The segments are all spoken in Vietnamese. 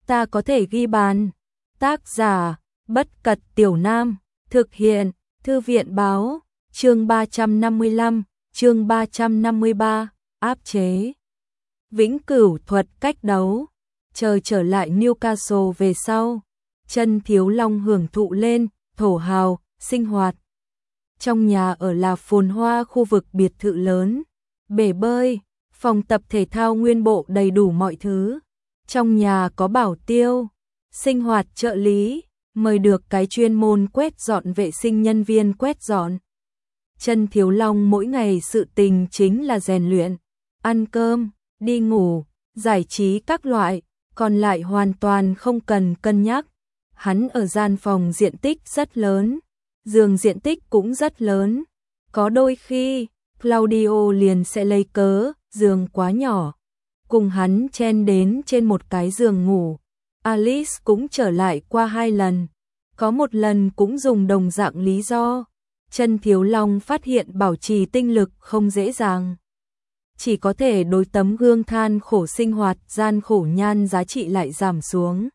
ta có thể ghi bàn. Tác giả, Bất Cật Tiểu Nam, thực hiện, Thư viện báo, chương 355, chương 353, áp chế. Vĩnh cửu thuật cách đấu, chờ trở lại Newcastle về sau, Chân Thiếu Long hưởng thụ lên, thổ hào, sinh hoạt. Trong nhà ở là phồn hoa khu vực biệt thự lớn, bể bơi, phòng tập thể thao nguyên bộ đầy đủ mọi thứ. Trong nhà có bảo tiêu, sinh hoạt trợ lý, mời được cái chuyên môn quét dọn vệ sinh nhân viên quét dọn. Chân Thiếu Long mỗi ngày sự tình chính là rèn luyện, ăn cơm, đi ngủ, giải trí các loại, còn lại hoàn toàn không cần cân nhắc. Hắn ở gian phòng diện tích rất lớn, giường diện tích cũng rất lớn. Có đôi khi, Claudio liền sẽ lấy cớ, giường quá nhỏ, cùng hắn chen đến trên một cái giường ngủ. Alice cũng trở lại qua 2 lần, có một lần cũng dùng đồng dạng lý do. Chân Thiếu Long phát hiện bảo trì tinh lực không dễ dàng. Chỉ có thể đối tấm gương than khổ sinh hoạt gian khổ nhan giá trị lại giảm xuống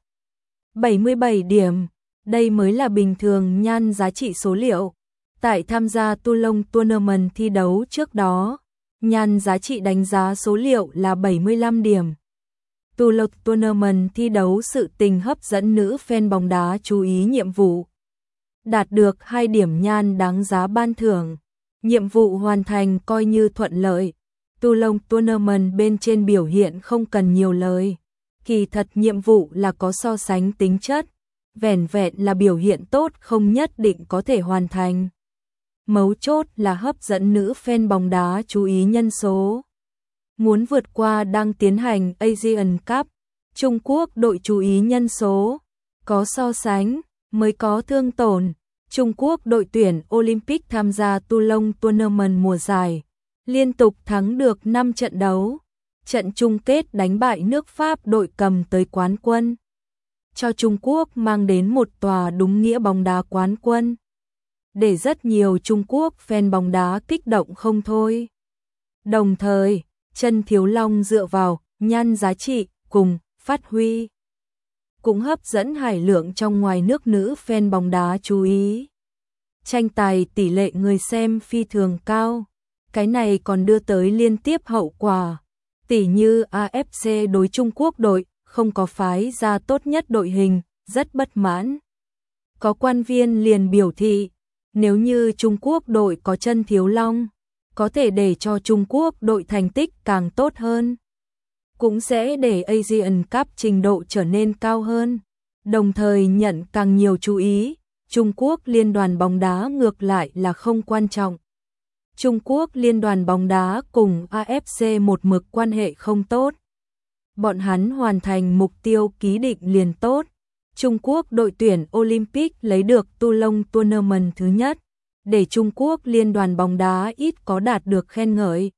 77 điểm, đây mới là bình thường nhan giá trị số liệu. Tại tham gia Toulon Tournament thi đấu trước đó, nhan giá trị đánh giá số liệu là 75 điểm. Toulon Tournament thi đấu sự tình hấp dẫn nữ fan bóng đá chú ý nhiệm vụ. Đạt được 2 điểm nhan đáng giá ban thưởng. Nhiệm vụ hoàn thành coi như thuận lợi. Toulon Tournament bên trên biểu hiện không cần nhiều lời. Kỳ thật nhiệm vụ là có so sánh tính chất. Vẻn vẹn là biểu hiện tốt không nhất định có thể hoàn thành. Mấu chốt là hấp dẫn nữ fan bóng đá chú ý nhân số. Muốn vượt qua đang tiến hành Asian Cup, Trung Quốc đội chú ý nhân số. Có so sánh, mới có thương tổn. Trung Quốc đội tuyển Olympic tham gia Toulon Tournament mùa giải, liên tục thắng được 5 trận đấu. Trận chung kết đánh bại nước Pháp đội cầm tới quán quân, cho Trung Quốc mang đến một tòa đúng nghĩa bóng đá quán quân, để rất nhiều Trung Quốc fan bóng đá kích động không thôi. Đồng thời, Chân Thiếu Long dựa vào nhan giá trị cùng phát huy cũng hấp dẫn hải lượng trong ngoài nước nữ fan bóng đá chú ý. Tranh tài tỷ lệ người xem phi thường cao, cái này còn đưa tới liên tiếp hậu quả, tỉ như AFC đối Trung Quốc đội không có phái ra tốt nhất đội hình, rất bất mãn. Có quan viên liền biểu thị, nếu như Trung Quốc đội có Chân Thiếu Long, có thể để cho Trung Quốc đội thành tích càng tốt hơn, cũng sẽ để Asian Cup trình độ trở nên cao hơn, đồng thời nhận càng nhiều chú ý. Trung Quốc liên đoàn bóng đá ngược lại là không quan trọng. Trung Quốc liên đoàn bóng đá cùng AFC một mực quan hệ không tốt. Bọn hắn hoàn thành mục tiêu ký định liền tốt. Trung Quốc đội tuyển Olympic lấy được Toulon Tournament thứ nhất, để Trung Quốc liên đoàn bóng đá ít có đạt được khen ngợi.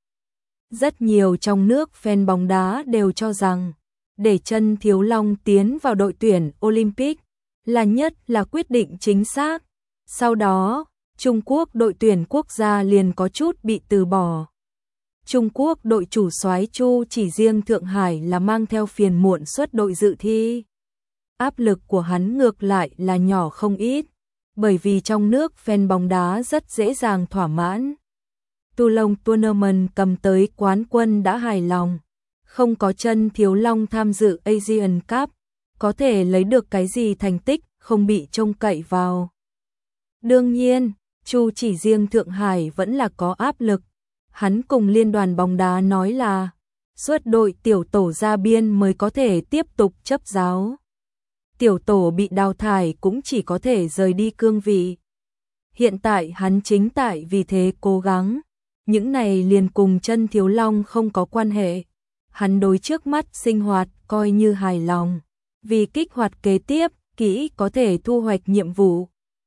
Rất nhiều trong nước fan bóng đá đều cho rằng, để Chân Thiếu Long tiến vào đội tuyển Olympic là nhất là quyết định chính xác. Sau đó, Trung Quốc đội tuyển quốc gia liền có chút bị từ bỏ. Trung Quốc đội chủ soái Chu chỉ riêng Thượng Hải là mang theo phiền muộn xuất đội dự thi. Áp lực của hắn ngược lại là nhỏ không ít, bởi vì trong nước fan bóng đá rất dễ dàng thỏa mãn. Toulon Tournament cầm tới quán quân đã hài lòng, không có Chân Thiếu Long tham dự Asian Cup, có thể lấy được cái gì thành tích không bị trông cậy vào. Đương nhiên, Chu chỉ riêng Thượng Hải vẫn là có áp lực. Hắn cùng liên đoàn bóng đá nói là xuất đội tiểu tổ ra biên mới có thể tiếp tục chấp giáo. Tiểu tổ bị đào thải cũng chỉ có thể rời đi cương vị. Hiện tại hắn chính tại vì thế cố gắng. Những này liền cùng Chân Thiếu Long không có quan hệ. Hắn đối trước mắt sinh hoạt coi như hài lòng. Vì kích hoạt kế tiếp, kỹ có thể thu hoạch nhiệm vụ.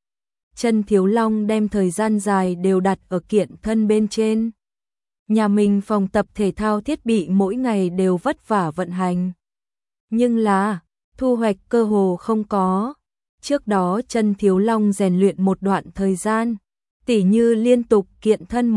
Chân Thiếu Long đem thời gian dài đều đặt ở kiện thân bên trên. Nhà mình phòng tập thể thao thiết bị mỗi ngày đều vất vả vận hành. Nhưng là, thu hoạch cơ hồ không có. Trước đó Chân Thiếu Long rèn luyện một đoạn thời gian, tỉ như liên tục kiện thân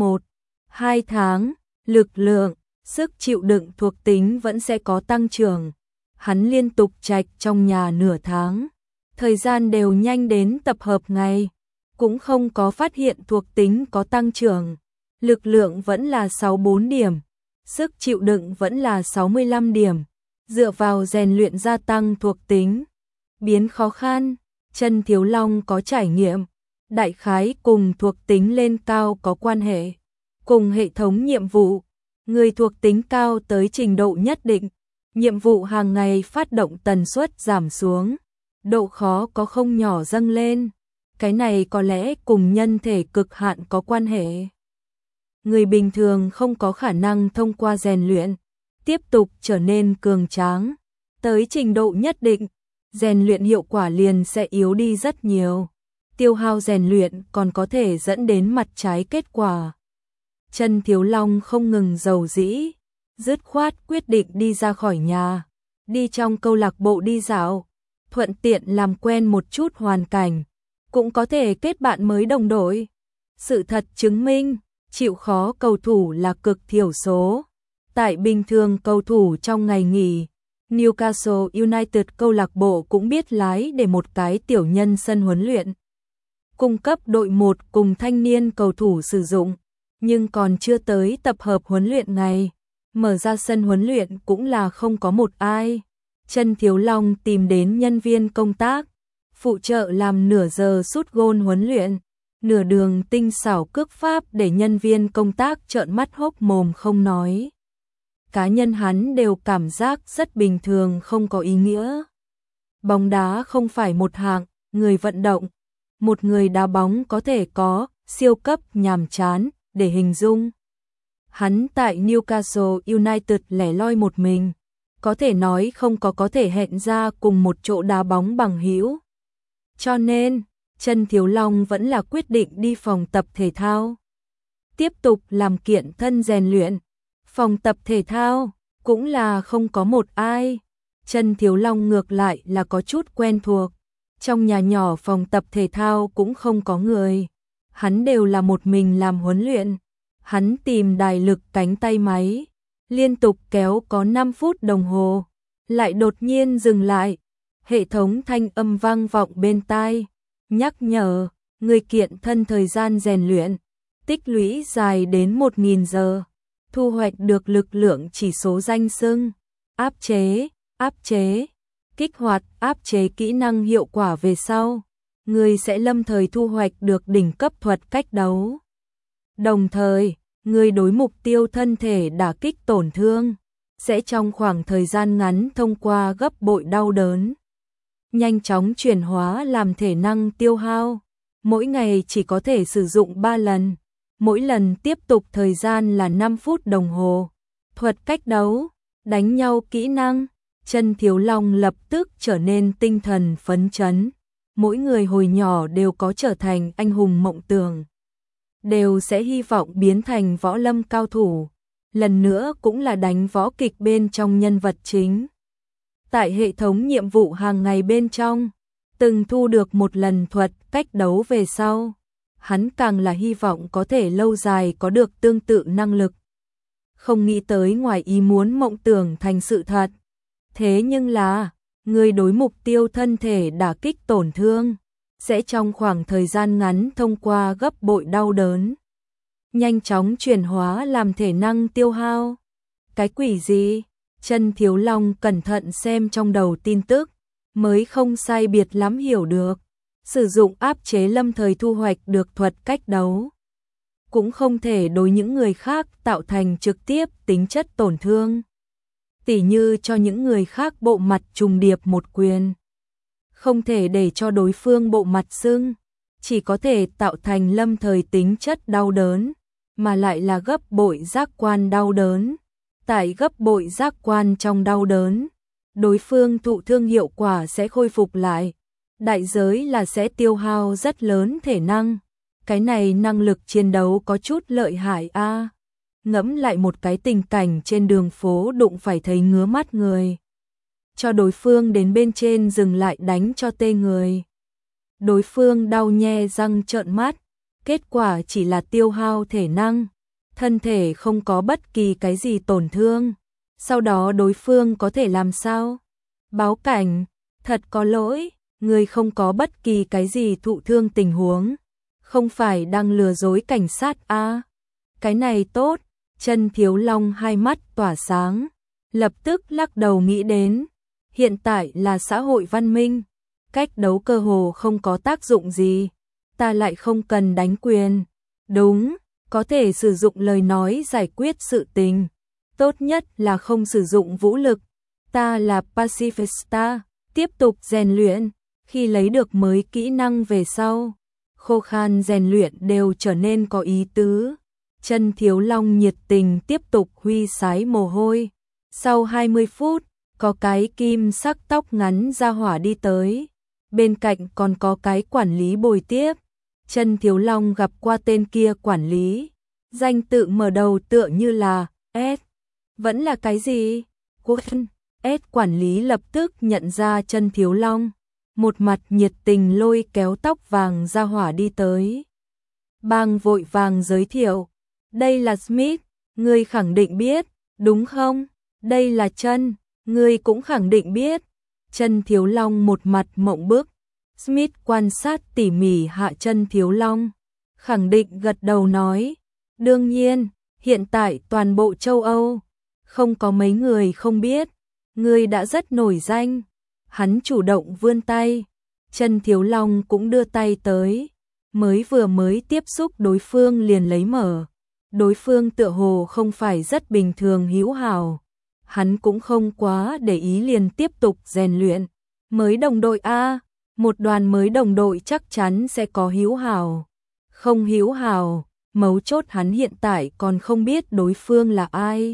1-2 tháng, lực lượng, sức chịu đựng thuộc tính vẫn sẽ có tăng trưởng. hắn liên tục trạch trong nhà nửa tháng. Thời gian đều nhanh đến tập hợp ngày, cũng không có phát hiện thuộc tính có tăng trưởng. Lực lượng vẫn là 64 điểm, sức chịu đựng vẫn là 65 điểm. Dựa vào rèn luyện gia tăng thuộc tính, biến khó khăn. Chân Thiếu Long có trải nghiệm, đại khái cùng thuộc tính lên cao có quan hệ. Cùng hệ thống nhiệm vụ, người thuộc tính cao tới trình độ nhất định, nhiệm vụ hàng ngày phát động tần suất giảm xuống, độ khó có không nhỏ dâng lên. Cái này có lẽ cùng nhân thể cực hạn có quan hệ. Người bình thường không có khả năng thông qua rèn luyện, tiếp tục trở nên cường tráng. Tới trình độ nhất định, rèn luyện hiệu quả liền sẽ yếu đi rất nhiều. Tiêu hao rèn luyện còn có thể dẫn đến mặt trái kết quả. Chân Thiếu Long không ngừng dầu dĩ, dứt khoát quyết định đi ra khỏi nhà, đi trong câu lạc bộ đi dạo, thuận tiện làm quen một chút hoàn cảnh, cũng có thể kết bạn mới đồng đội. Sự thật chứng minh, chịu khó cầu thủ là cực thiểu số. Tại bình thường cầu thủ trong ngày nghỉ, Newcastle United câu lạc bộ cũng biết lái để một cái tiểu nhân sân huấn luyện, cung cấp đội 1 cùng thanh niên cầu thủ sử dụng, nhưng còn chưa tới tập hợp huấn luyện ngày, mở ra sân huấn luyện cũng là không có một ai. Chân Thiếu Long tìm đến nhân viên công tác, phụ trợ làm nửa giờ sút gôn huấn luyện, nửa đường tinh xảo cước pháp để nhân viên công tác trợn mắt hốc mồm không nói. Cá nhân hắn đều cảm giác rất bình thường không có ý nghĩa. Bóng đá không phải một hạng, người vận động, một người đá bóng có thể có siêu cấp nhàm chán để hình dung. Hắn tại Newcastle United lẻ loi một mình, có thể nói không có thể hẹn ra cùng một chỗ đá bóng bằng hữu. Cho nên, Chân Thiếu Long vẫn là quyết định đi phòng tập thể thao, tiếp tục làm kiện thân rèn luyện. Phòng tập thể thao cũng là không có một ai. Chân Thiếu Long ngược lại là có chút quen thuộc. Trong nhà nhỏ phòng tập thể thao cũng không có người. Hắn đều là một mình làm huấn luyện. Hắn tìm đài lực cánh tay máy, liên tục kéo có 5 phút đồng hồ, lại đột nhiên dừng lại. Hệ thống thanh âm vang vọng bên tai, nhắc nhở, người kiện thân thời gian rèn luyện, tích lũy dài đến 1000 giờ. Thu hoạch được lực lượng chỉ số danh xưng, áp chế, kích hoạt áp chế kỹ năng hiệu quả về sau, người sẽ lâm thời thu hoạch được đỉnh cấp thuật cách đấu. Đồng thời, người đối mục tiêu thân thể đả kích tổn thương, sẽ trong khoảng thời gian ngắn thông qua gấp bội đau đớn, nhanh chóng chuyển hóa làm thể năng tiêu hao, mỗi ngày chỉ có thể sử dụng 3 lần. Mỗi lần tiếp tục thời gian là 5 phút đồng hồ. Thuật cách đấu, đánh nhau kỹ năng, Chân Thiếu Long lập tức trở nên tinh thần phấn chấn. Mỗi người hồi nhỏ đều có trở thành anh hùng mộng tưởng, đều sẽ hy vọng biến thành võ lâm cao thủ, lần nữa cũng là đánh võ kịch bên trong nhân vật chính. Tại hệ thống nhiệm vụ hàng ngày bên trong, từng thu được một lần thuật cách đấu về sau, hắn càng là hy vọng có thể lâu dài có được tương tự năng lực. Không nghĩ tới ngoài ý muốn mộng tưởng thành sự thật. Thế nhưng là, người đối mục tiêu thân thể đả kích tổn thương, sẽ trong khoảng thời gian ngắn thông qua gấp bội đau đớn, nhanh chóng chuyển hóa làm thể năng tiêu hao. Cái quỷ gì? Chân Thiếu Long cẩn thận xem trong đầu tin tức, mới không sai biệt lắm hiểu được. Sử dụng áp chế lâm thời thu hoạch được thuật cách đấu, cũng không thể đối những người khác tạo thành trực tiếp tính chất tổn thương. Tỉ như cho những người khác bộ mặt trùng điệp một quyền, không thể để cho đối phương bộ mặt sưng, chỉ có thể tạo thành lâm thời tính chất đau đớn, mà lại là gấp bội giác quan đau đớn. Tại gấp bội giác quan trong đau đớn, đối phương thụ thương hiệu quả sẽ khôi phục lại. Đại giới là sẽ tiêu hao rất lớn thể năng. Cái này năng lực chiến đấu có chút lợi hại a. Ngẫm lại một cái tình cảnh trên đường phố đụng phải thấy ngứa mắt người, cho đối phương đến bên trên dừng lại đánh cho tê người. Đối phương đau nhe răng trợn mắt, kết quả chỉ là tiêu hao thể năng, thân thể không có bất kỳ cái gì tổn thương. Sau đó đối phương có thể làm sao? Báo cảnh, thật có lỗi, người không có bất kỳ cái gì thụ thương tình huống. Không phải đang lừa dối cảnh sát à? Cái này tốt, Chân Thiếu Long hai mắt tỏa sáng, lập tức lắc đầu nghĩ đến. Hiện tại là xã hội văn minh, cách đấu cơ hồ không có tác dụng gì. Ta lại không cần đánh quyền. Đúng, có thể sử dụng lời nói giải quyết sự tình. Tốt nhất là không sử dụng vũ lực. Ta là pacifista, tiếp tục rèn luyện. Khi lấy được mới kỹ năng về sau, khô khan rèn luyện đều trở nên có ý tứ. Chân Thiếu Long nhiệt tình tiếp tục huy sái mồ hôi. Sau 20 phút, có cái kim sắc tóc ngắn ra hỏa đi tới. Bên cạnh còn có cái quản lý bồi tiếp. Chân Thiếu Long gặp qua tên kia quản lý. Danh tự mở đầu tựa như là S. Vẫn là cái gì? Quân. S quản lý lập tức nhận ra Chân Thiếu Long. Một mặt nhiệt tình lôi kéo tóc vàng ra hỏa đi tới. Bang vội vàng giới thiệu. Đây là Smith, ngươi khẳng định biết, đúng không? Đây là Chân, ngươi cũng khẳng định biết. Chân Thiếu Long một mặt mộng bức. Smith quan sát tỉ mỉ hạ Chân Thiếu Long. Khẳng định gật đầu nói. Đương nhiên, hiện tại toàn bộ châu Âu, không có mấy người không biết. Ngươi đã rất nổi danh. Hắn chủ động vươn tay. Chân Thiếu Long cũng đưa tay tới. Mới tiếp xúc đối phương liền lấy mở. Đối phương tựa hồ không phải rất bình thường hữu hảo. Hắn cũng không quá để ý liền tiếp tục rèn luyện. Mới đồng đội a, một đoàn mới đồng đội chắc chắn sẽ có hữu hảo. Không hữu hảo, mấu chốt hắn hiện tại còn không biết đối phương là ai.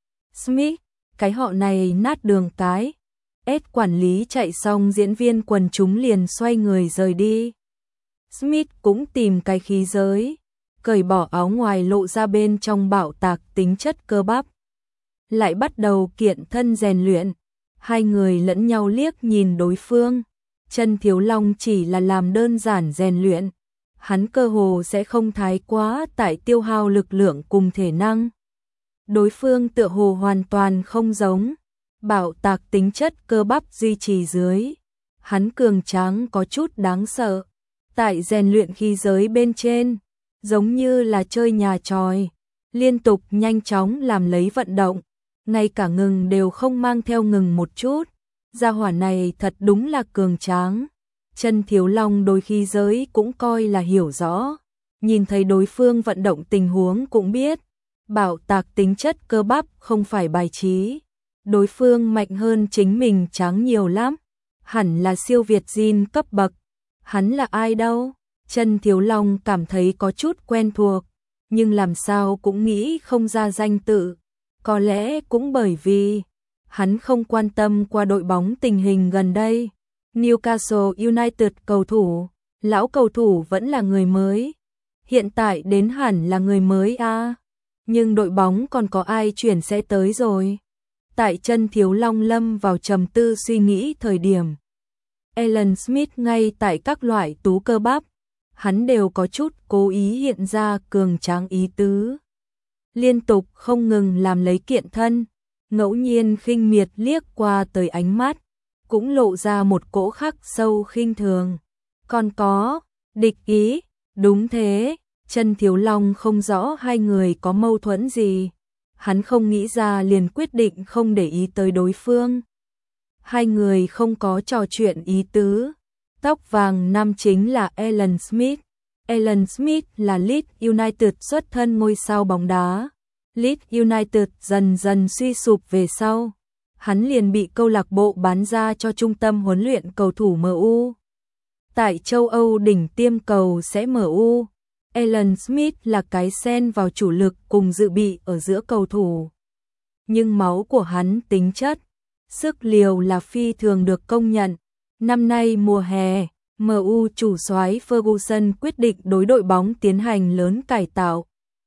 Smith, cái họ này nát đường cái. S quản lý chạy xong diễn viên quần chúng liền xoay người rời đi. Smith cũng tìm cái khí giới, cởi bỏ áo ngoài lộ ra bên trong bạo tạc tính chất cơ bắp. Lại bắt đầu kiện thân rèn luyện. Hai người lẫn nhau liếc nhìn đối phương. Chân Thiếu Long chỉ là làm đơn giản rèn luyện. Hắn cơ hồ sẽ không thái quá tại tiêu hao lực lượng cùng thể năng. Đối phương tựa hồ hoàn toàn không giống. Bạo tạc tính chất cơ bắp duy trì dưới. Hắn cường tráng có chút đáng sợ. Tại rèn luyện khí giới bên trên, giống như là chơi nhà tròi, liên tục nhanh chóng làm lấy vận động, ngay cả ngừng đều không mang theo ngừng một chút. Gia hỏa này thật đúng là cường tráng. Chân Thiếu Long đôi khi giới cũng coi là hiểu rõ, nhìn thấy đối phương vận động tình huống cũng biết, bạo tạc tính chất cơ bắp không phải bài trí. Đối phương mạnh hơn chính mình tráng nhiều lắm, hẳn là siêu việt Jin cấp bậc. Hắn là ai đâu? Chân Thiếu Long cảm thấy có chút quen thuộc, nhưng làm sao cũng nghĩ không ra danh tự. Có lẽ cũng bởi vì hắn không quan tâm qua đội bóng tình hình gần đây. Newcastle United cầu thủ, lão cầu thủ vẫn là người mới. Hiện tại đến hẳn là người mới a, nhưng đội bóng còn có ai chuyển sẽ tới rồi. Tại Chân Thiếu Long lâm vào trầm tư suy nghĩ thời điểm, Alan Smith ngay tại các loại tú cơ bắp, hắn đều có chút cố ý hiện ra cường tráng ý tứ. Liên tục không ngừng làm lấy kiện thân, ngẫu nhiên khinh miệt liếc qua tới ánh mắt, cũng lộ ra một cỗ khắc sâu khinh thường. Còn có, địch ý, đúng thế, Chân Thiếu Long không rõ hai người có mâu thuẫn gì. Hắn không nghĩ ra liền quyết định không để ý tới đối phương. Hai người không có trò chuyện ý tứ. Tóc vàng nam chính là Alan Smith. Alan Smith là Leeds United xuất thân ngôi sao bóng đá. Leeds United dần dần suy sụp về sau. Hắn liền bị câu lạc bộ bán ra cho trung tâm huấn luyện cầu thủ MU. Tại châu Âu đỉnh tiêm cầu sẽ MU. Alan Smith là cái xen vào chủ lực cùng dự bị ở giữa cầu thủ. Nhưng máu của hắn tính chất, sức liều là phi thường được công nhận. Năm nay mùa hè, MU chủ soái Ferguson quyết định đối đội bóng tiến hành lớn cải tạo.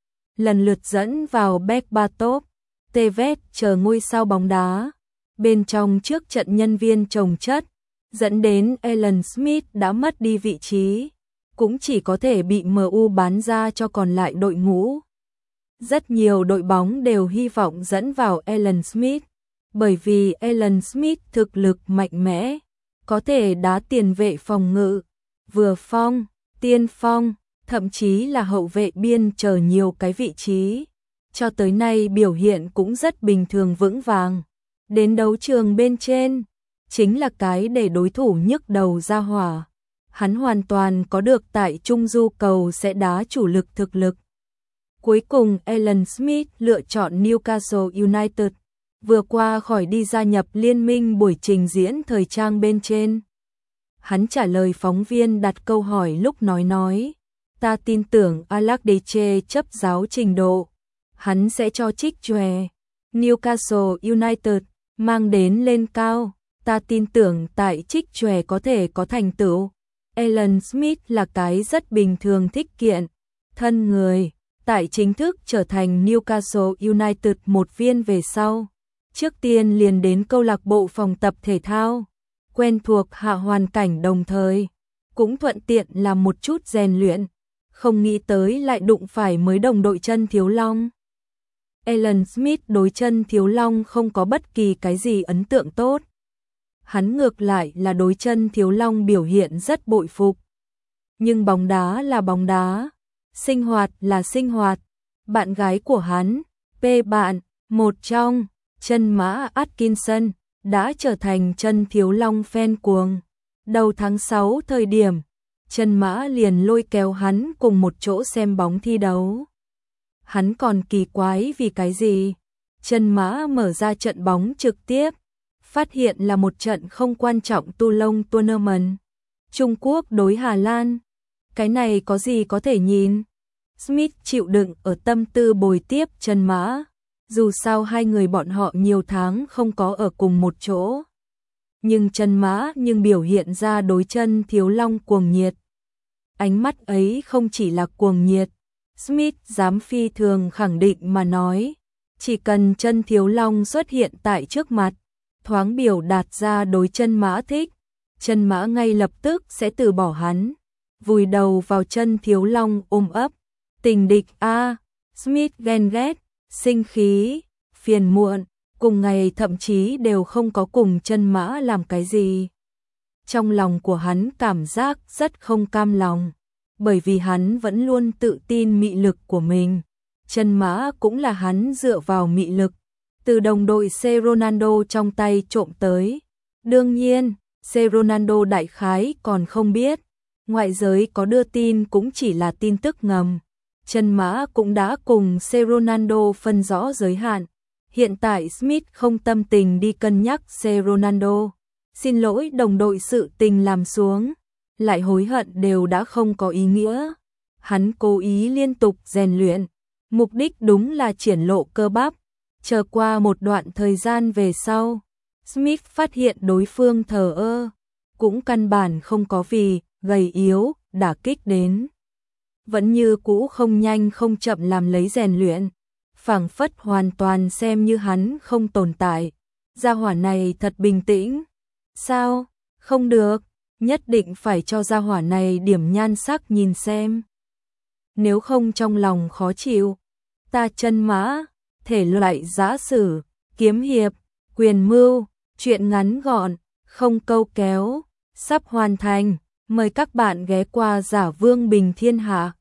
Lần lượt dẫn vào Berbatov, Tevez chờ ngôi sao bóng đá. Bên trong trước trận nhân viên chồng chất, dẫn đến Alan Smith đã mất đi vị trí, cũng chỉ có thể bị MU bán ra cho còn lại đội ngũ. Rất nhiều đội bóng đều hy vọng dẫn vào Alan Smith, bởi vì Alan Smith thực lực mạnh mẽ, có thể đá tiền vệ phòng ngự, vừa phong, tiên phong, thậm chí là hậu vệ biên chờ nhiều cái vị trí. Cho tới nay biểu hiện cũng rất bình thường vững vàng. Đến đấu trường bên trên, chính là cái để đối thủ nhức đầu ra hỏa. Hắn hoàn toàn có được tại Trung Du cầu sẽ đá chủ lực thực lực. Cuối cùng Alan Smith lựa chọn Newcastle United, vừa qua khỏi đi gia nhập liên minh buổi trình diễn thời trang bên trên. Hắn trả lời phóng viên đặt câu hỏi lúc nói, ta tin tưởng Allardyce chấp giáo trình độ, hắn sẽ cho trích chòe Newcastle United mang đến lên cao, ta tin tưởng tại trích chòe có thể có thành tựu. Alan Smith là cái rất bình thường thích kiện, thân người, tại chính thức trở thành Newcastle United một viên về sau. Trước tiên liền đến câu lạc bộ phòng tập thể thao, quen thuộc hạ hoàn cảnh đồng thời, cũng thuận tiện làm một chút rèn luyện, không nghĩ tới lại đụng phải mới đồng đội chân Thiếu Long. Alan Smith đối chân Thiếu Long không có bất kỳ cái gì ấn tượng tốt. Hắn ngược lại là đối chân Thiếu Long biểu hiện rất bội phục. Nhưng bóng đá là bóng đá, sinh hoạt là sinh hoạt. Bạn gái của hắn, bạn, một trong chân Mã Atkinson, đã trở thành chân Thiếu Long fan cuồng. Đầu tháng 6 thời điểm, chân Mã liền lôi kéo hắn cùng một chỗ xem bóng thi đấu. Hắn còn kỳ quái vì cái gì? Chân Mã mở ra trận bóng trực tiếp, phát hiện là một trận không quan trọng Toulon Tournament. Trung Quốc đối Hà Lan. Cái này có gì có thể nhìn? Smith chịu đựng ở tâm tư bồi tiếp chân Mã. Dù sao hai người bọn họ nhiều tháng không có ở cùng một chỗ. Nhưng chân Mã biểu hiện ra đối chân Thiếu Long cuồng nhiệt. Ánh mắt ấy không chỉ là cuồng nhiệt. Smith dám phi thường khẳng định mà nói. Chỉ cần chân Thiếu Long xuất hiện tại trước mặt, thoáng biểu đạt ra đối chân Mã thích, chân Mã ngay lập tức sẽ từ bỏ hắn, vùi đầu vào chân Thiếu Long ôm ấp. Tình địch a. Smith ghen ghét, sinh khí, phiền muộn, cùng ngày thậm chí đều không có cùng chân Mã làm cái gì. Trong lòng của hắn cảm giác rất không cam lòng, bởi vì hắn vẫn luôn tự tin mị lực của mình. Chân Mã cũng là hắn dựa vào mị lực, từ đồng đội C. Ronaldo trong tay trộm tới. Đương nhiên, C. Ronaldo đại khái còn không biết, ngoại giới có đưa tin cũng chỉ là tin tức ngầm. Chân Mã cũng đã cùng C. Ronaldo phân rõ giới hạn. Hiện tại Smith không tâm tình đi cân nhắc C. Ronaldo. Xin lỗi đồng đội, sự tình làm xuống, lại hối hận đều đã không có ý nghĩa. Hắn cố ý liên tục rèn luyện, mục đích đúng là triển lộ cơ bắp. Chờ qua một đoạn thời gian về sau, Smith phát hiện đối phương thờ ơ, cũng căn bản không có vì gầy yếu đả kích đến. Vẫn như cũ không nhanh không chậm làm lấy rèn luyện, phảng phất hoàn toàn xem như hắn không tồn tại. Gia hỏa này thật bình tĩnh. Sao? Không được, nhất định phải cho gia hỏa này điểm nhan sắc nhìn xem. Nếu không trong lòng khó chịu. Ta chân Mã, thể loại giã sử, kiếm hiệp, quyền mưu, truyện ngắn gọn, không câu kéo, sắp hoàn thành. Mời các bạn ghé qua Giả Vương Bình Thiên Hạ.